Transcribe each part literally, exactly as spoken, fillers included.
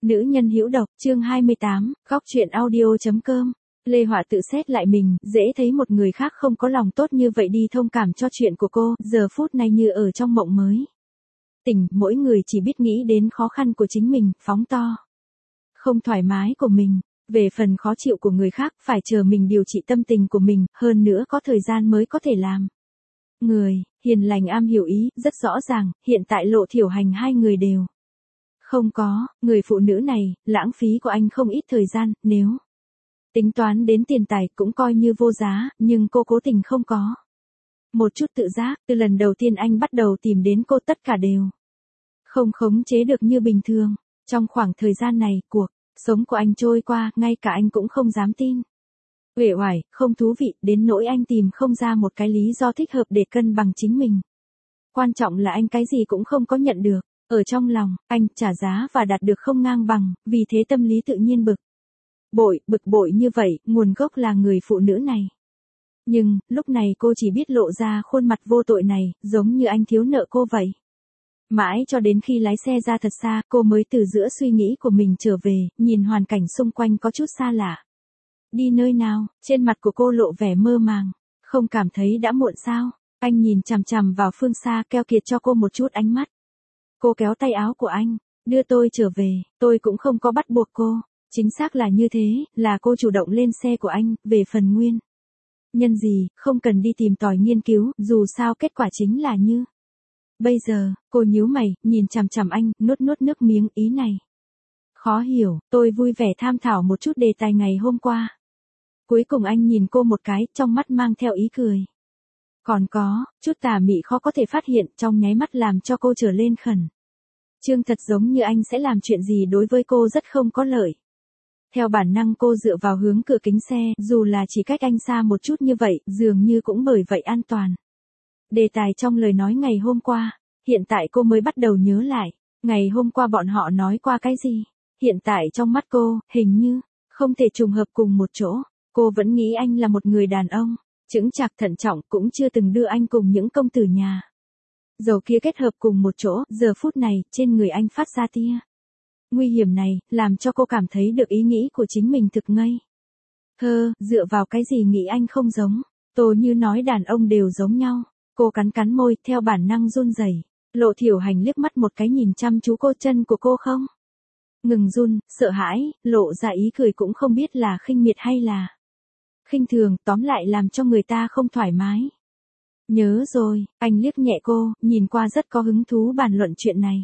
Nữ nhân hữu độc, chương hai mươi tám, góc truyện audio chấm com. Lê Họa tự xét lại mình, dễ thấy một người khác không có lòng tốt như vậy đi thông cảm cho chuyện của cô, giờ phút này như ở trong mộng mới. Tỉnh, mỗi người chỉ biết nghĩ đến khó khăn của chính mình, phóng to. Không thoải mái của mình, về phần khó chịu của người khác, phải chờ mình điều trị tâm tình của mình, hơn nữa có thời gian mới có thể làm. Người, hiền lành am hiểu ý, rất rõ ràng, hiện tại Lộ Thiểu Hành hai người đều. Không có, người phụ nữ này, lãng phí của anh không ít thời gian, nếu tính toán đến tiền tài cũng coi như vô giá, nhưng cô cố tình không có. Một chút tự giác, từ lần đầu tiên anh bắt đầu tìm đến cô tất cả đều không khống chế được như bình thường. Trong khoảng thời gian này, cuộc sống của anh trôi qua, ngay cả anh cũng không dám tin. Uể oải, không thú vị, đến nỗi anh tìm không ra một cái lý do thích hợp để cân bằng chính mình. Quan trọng là anh cái gì cũng không có nhận được. Ở trong lòng, anh trả giá và đạt được không ngang bằng, vì thế tâm lý tự nhiên bực. Bội, bực bội như vậy, nguồn gốc là người phụ nữ này. Nhưng, lúc này cô chỉ biết lộ ra khuôn mặt vô tội này, giống như anh thiếu nợ cô vậy. Mãi cho đến khi lái xe ra thật xa, cô mới từ giữa suy nghĩ của mình trở về, nhìn hoàn cảnh xung quanh có chút xa lạ. Đi nơi nào, trên mặt của cô lộ vẻ mơ màng, không cảm thấy đã muộn sao? Anh nhìn chằm chằm vào phương xa, keo kiệt cho cô một chút ánh mắt. Cô kéo tay áo của anh, đưa tôi trở về, tôi cũng không có bắt buộc cô, chính xác là như thế, là cô chủ động lên xe của anh, về phần nguyên nhân gì, không cần đi tìm tòi nghiên cứu, dù sao kết quả chính là như. Bây giờ, cô nhíu mày, nhìn chằm chằm anh, nuốt nuốt nước miếng, ý này. Khó hiểu, tôi vui vẻ tham thảo một chút đề tài ngày hôm qua. Cuối cùng anh nhìn cô một cái, trong mắt mang theo ý cười. Còn có, chút tà mị khó có thể phát hiện, trong nháy mắt làm cho cô trở lên khẩn. Trương thật giống như anh sẽ làm chuyện gì đối với cô rất không có lợi. Theo bản năng cô dựa vào hướng cửa kính xe, dù là chỉ cách anh xa một chút như vậy, dường như cũng bởi vậy an toàn. Đề tài trong lời nói ngày hôm qua, hiện tại cô mới bắt đầu nhớ lại, ngày hôm qua bọn họ nói qua cái gì. Hiện tại trong mắt cô, hình như, không thể trùng hợp cùng một chỗ, cô vẫn nghĩ anh là một người đàn ông. Chững chạc thận trọng, cũng chưa từng đưa anh cùng những công tử nhà giàu kia kết hợp cùng một chỗ, giờ phút này, trên người anh phát ra tia nguy hiểm này, làm cho cô cảm thấy được ý nghĩ của chính mình thực ngây thơ, dựa vào cái gì nghĩ anh không giống, Tô Như nói đàn ông đều giống nhau. Cô cắn cắn môi, theo bản năng run rẩy. Lộ Thiểu Hành liếc mắt một cái nhìn chăm chú cô, chân của cô không ngừng run, sợ hãi, lộ ra ý cười cũng không biết là khinh miệt hay là khinh thường, tóm lại làm cho người ta không thoải mái. Nhớ rồi, anh liếc nhẹ cô, nhìn qua rất có hứng thú bàn luận chuyện này.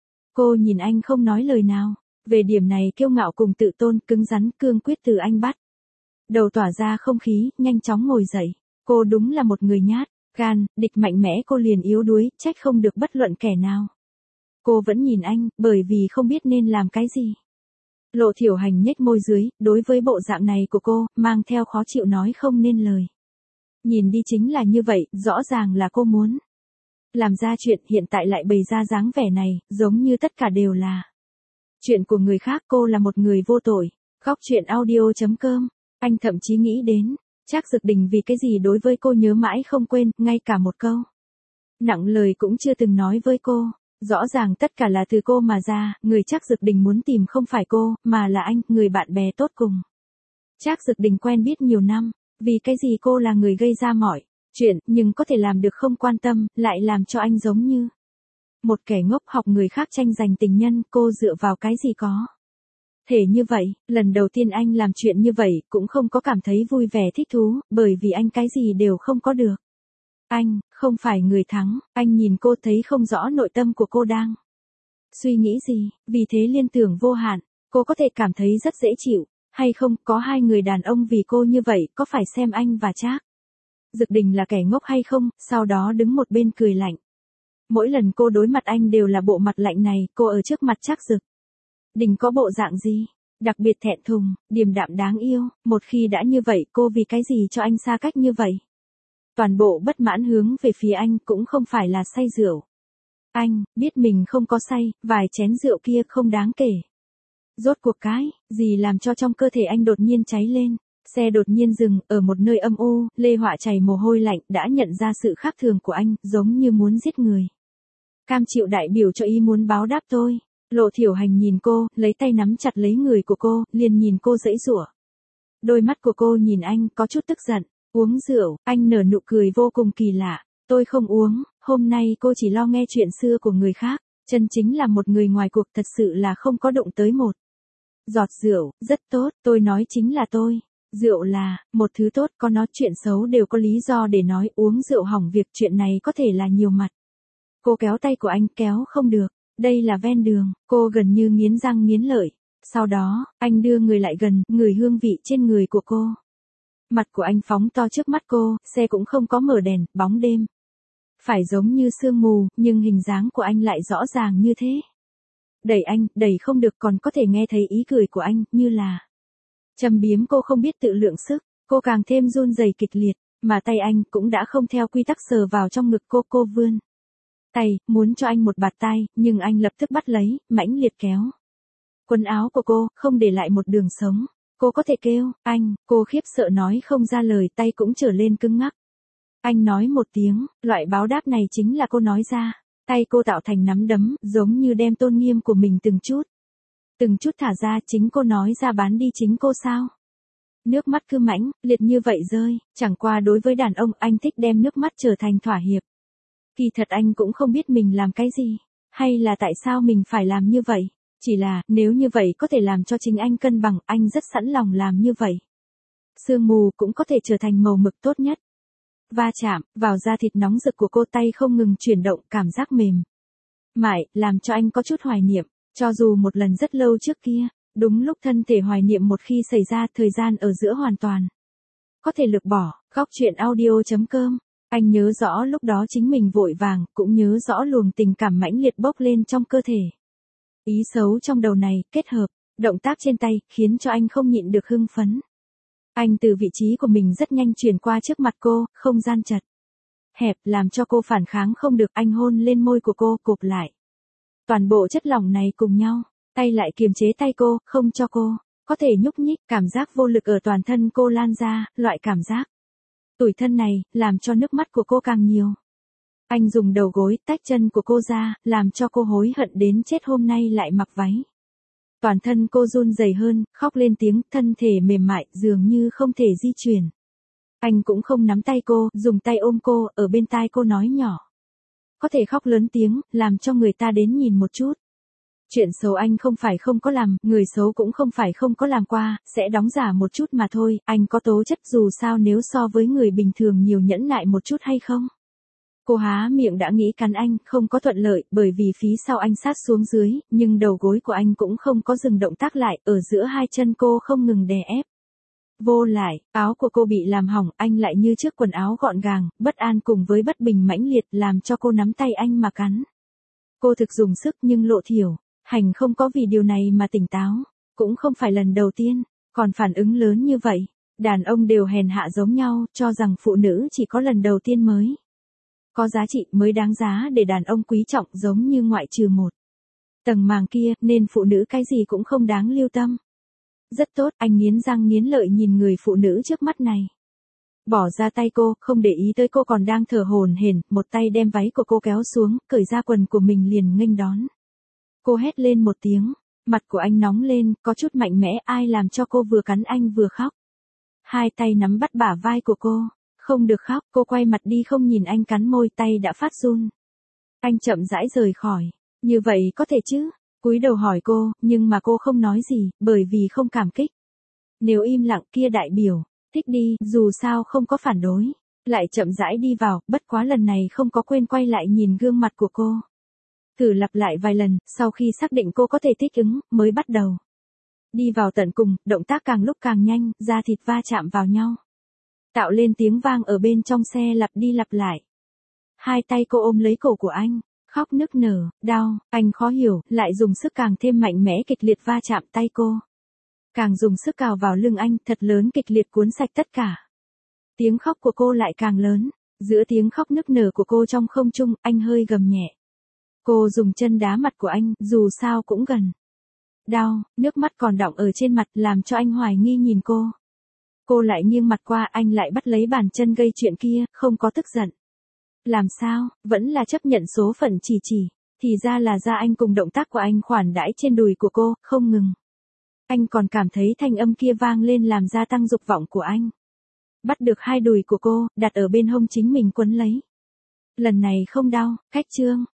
Cô nhìn anh không nói lời nào, về điểm này kiêu ngạo cùng tự tôn, cứng rắn, cương quyết từ anh bắt đầu tỏa ra không khí, nhanh chóng ngồi dậy. Cô đúng là một người nhát gan, địch mạnh mẽ, cô liền yếu đuối, trách không được bất luận kẻ nào. Cô vẫn nhìn anh, bởi vì không biết nên làm cái gì. Lộ Thiểu Hành nhếch môi dưới, đối với bộ dạng này của cô, mang theo khó chịu nói không nên lời. Nhìn đi chính là như vậy, rõ ràng là cô muốn làm ra chuyện, hiện tại lại bày ra dáng vẻ này, giống như tất cả đều là chuyện của người khác, cô là một người vô tội. Góc truyện audio chấm com. Anh thậm chí nghĩ đến, Trác Dực Đình vì cái gì đối với cô nhớ mãi không quên, ngay cả một câu nặng lời cũng chưa từng nói với cô. Rõ ràng tất cả là từ cô mà ra, người Trác Dực Đình muốn tìm không phải cô, mà là anh, người bạn bè tốt cùng Trác Dực Đình quen biết nhiều năm, vì cái gì cô là người gây ra mọi chuyện, nhưng có thể làm được không quan tâm, lại làm cho anh giống như một kẻ ngốc học người khác tranh giành tình nhân, cô dựa vào cái gì có thể như vậy. Lần đầu tiên anh làm chuyện như vậy, cũng không có cảm thấy vui vẻ thích thú, bởi vì anh cái gì đều không có được. Anh, không phải người thắng, anh nhìn cô thấy không rõ nội tâm của cô đang suy nghĩ gì, vì thế liên tưởng vô hạn, cô có thể cảm thấy rất dễ chịu, hay không, có hai người đàn ông vì cô như vậy, có phải xem anh và Trác Dực Đình là kẻ ngốc hay không, sau đó đứng một bên cười lạnh. Mỗi lần cô đối mặt anh đều là bộ mặt lạnh này, cô ở trước mặt Trác Dực Đình có bộ dạng gì? Đặc biệt thẹn thùng, điềm đạm đáng yêu, một khi đã như vậy, cô vì cái gì cho anh xa cách như vậy? Toàn bộ bất mãn hướng về phía anh, cũng không phải là say rượu. Anh, biết mình không có say, vài chén rượu kia không đáng kể. Rốt cuộc cái, gì làm cho trong cơ thể anh đột nhiên cháy lên, xe đột nhiên dừng, ở một nơi âm u, Lê Họa chảy mồ hôi lạnh, đã nhận ra sự khác thường của anh, giống như muốn giết người. Cam chịu đại biểu cho ý muốn báo đáp tôi. Lộ Thiểu Hành nhìn cô, lấy tay nắm chặt lấy người của cô, liền nhìn cô giãy giụa. Đôi mắt của cô nhìn anh có chút tức giận. Uống rượu, anh nở nụ cười vô cùng kỳ lạ. Tôi không uống, hôm nay cô chỉ lo nghe chuyện xưa của người khác. Chân chính là một người ngoài cuộc, thật sự là không có đụng tới một giọt rượu. Rất tốt, tôi nói chính là tôi. Rượu là một thứ tốt, có nói chuyện xấu đều có lý do để nói. Uống rượu hỏng việc, chuyện này có thể là nhiều mặt. Cô kéo tay của anh, kéo không được. Đây là ven đường. Cô gần như nghiến răng nghiến lợi. Sau đó, anh đưa người lại gần, ngửi hương vị trên người của cô. Mặt của anh phóng to trước mắt cô, xe cũng không có mở đèn, bóng đêm. Phải giống như sương mù, nhưng hình dáng của anh lại rõ ràng như thế. Đẩy anh, đẩy không được, còn có thể nghe thấy ý cười của anh, như là châm biếm cô không biết tự lượng sức. Cô càng thêm run rẩy kịch liệt, mà tay anh cũng đã không theo quy tắc sờ vào trong ngực cô. Cô vươn tay, muốn cho anh một bạt tai, nhưng anh lập tức bắt lấy, mãnh liệt kéo quần áo của cô, không để lại một đường sống. Cô có thể kêu, anh, cô khiếp sợ nói không ra lời, tay cũng trở lên cứng ngắc. Anh nói một tiếng, loại báo đáp này chính là cô nói ra. Tay cô tạo thành nắm đấm, giống như đem tôn nghiêm của mình từng chút. Từng chút thả ra, chính cô nói ra bán đi chính cô sao? Nước mắt cứ mãnh, liệt như vậy rơi, chẳng qua đối với đàn ông anh thích đem nước mắt trở thành thỏa hiệp. Kỳ thật anh cũng không biết mình làm cái gì, hay là tại sao mình phải làm như vậy. Chỉ là, nếu như vậy có thể làm cho chính anh cân bằng, anh rất sẵn lòng làm như vậy. Sương mù cũng có thể trở thành màu mực tốt nhất. Va chạm, vào da thịt nóng rực của cô, tay không ngừng chuyển động, cảm giác mềm mại, làm cho anh có chút hoài niệm, cho dù một lần rất lâu trước kia, đúng lúc thân thể hoài niệm một khi xảy ra, thời gian ở giữa hoàn toàn có thể lược bỏ. Góc truyện audio chấm com. Anh nhớ rõ lúc đó chính mình vội vàng, cũng nhớ rõ luồng tình cảm mãnh liệt bốc lên trong cơ thể. Ý xấu trong đầu này, kết hợp, động tác trên tay, khiến cho anh không nhịn được hưng phấn. Anh từ vị trí của mình rất nhanh chuyển qua trước mặt cô, không gian chật hẹp, làm cho cô phản kháng không được. Anh hôn lên môi của cô, cộp lại toàn bộ chất lỏng này cùng nhau, tay lại kiềm chế tay cô, không cho cô có thể nhúc nhích. Cảm giác vô lực ở toàn thân cô lan ra, loại cảm giác tủi thân này, làm cho nước mắt của cô càng nhiều. Anh dùng đầu gối, tách chân của cô ra, làm cho cô hối hận đến chết hôm nay lại mặc váy. Toàn thân cô run rẩy hơn, khóc lên tiếng, thân thể mềm mại, dường như không thể di chuyển. Anh cũng không nắm tay cô, dùng tay ôm cô, ở bên tai cô nói nhỏ. Có thể khóc lớn tiếng, làm cho người ta đến nhìn một chút. Chuyện xấu anh không phải không có làm, người xấu cũng không phải không có làm qua, sẽ đóng giả một chút mà thôi. Anh có tố chất dù sao nếu so với người bình thường nhiều nhẫn nại một chút hay không? Cô há miệng đã nghĩ cắn anh, không có thuận lợi, bởi vì phía sau anh sát xuống dưới, nhưng đầu gối của anh cũng không có dừng động tác lại, ở giữa hai chân cô không ngừng đè ép. Vô lại, áo của cô bị làm hỏng, anh lại như trước quần áo gọn gàng, bất an cùng với bất bình mãnh liệt, làm cho cô nắm tay anh mà cắn. Cô thực dùng sức nhưng Lộ Thiểu Hành không có vì điều này mà tỉnh táo, cũng không phải lần đầu tiên, còn phản ứng lớn như vậy. Đàn ông đều hèn hạ giống nhau, cho rằng phụ nữ chỉ có lần đầu tiên mới có giá trị, mới đáng giá để đàn ông quý trọng, giống như ngoại trừ một tầng màng kia, nên phụ nữ cái gì cũng không đáng lưu tâm. Rất tốt, anh nghiến răng nghiến lợi nhìn người phụ nữ trước mắt này. Bỏ ra tay cô, không để ý tới cô còn đang thở hổn hển, một tay đem váy của cô kéo xuống, cởi ra quần của mình liền nghênh đón. Cô hét lên một tiếng, mặt của anh nóng lên, có chút mạnh mẽ, ai làm cho cô vừa cắn anh vừa khóc. Hai tay nắm bắt bả vai của cô, không được khóc, cô quay mặt đi không nhìn anh cắn môi, tay đã phát run. Anh chậm rãi rời khỏi, như vậy có thể chứ? Cúi đầu hỏi cô, nhưng mà cô không nói gì, bởi vì không cảm kích. Nếu im lặng kia đại biểu, thích đi, dù sao không có phản đối. Lại chậm rãi đi vào, bất quá lần này không có quên quay lại nhìn gương mặt của cô. Thử lặp lại vài lần, sau khi xác định cô có thể thích ứng, mới bắt đầu. Đi vào tận cùng, động tác càng lúc càng nhanh, da thịt va chạm vào nhau. Tạo lên tiếng vang ở bên trong xe lặp đi lặp lại. Hai tay cô ôm lấy cổ của anh, khóc nức nở, đau, anh khó hiểu, lại dùng sức càng thêm mạnh mẽ kịch liệt va chạm tay cô. Càng dùng sức cào vào lưng anh, thật lớn kịch liệt cuốn sạch tất cả. Tiếng khóc của cô lại càng lớn, giữa tiếng khóc nức nở của cô trong không trung, anh hơi gầm nhẹ. Cô dùng chân đá mặt của anh, dù sao cũng gần. Đau, nước mắt còn đọng ở trên mặt, làm cho anh hoài nghi nhìn cô. Cô lại nghiêng mặt qua, anh lại bắt lấy bàn chân gây chuyện kia, không có tức giận. Làm sao, vẫn là chấp nhận số phận chỉ chỉ. thì ra là do anh cùng động tác của anh khoản đãi trên đùi của cô, không ngừng. Anh còn cảm thấy thanh âm kia vang lên làm gia tăng dục vọng của anh. Bắt được hai đùi của cô, đặt ở bên hông chính mình quấn lấy. Lần này không đau, cách chương.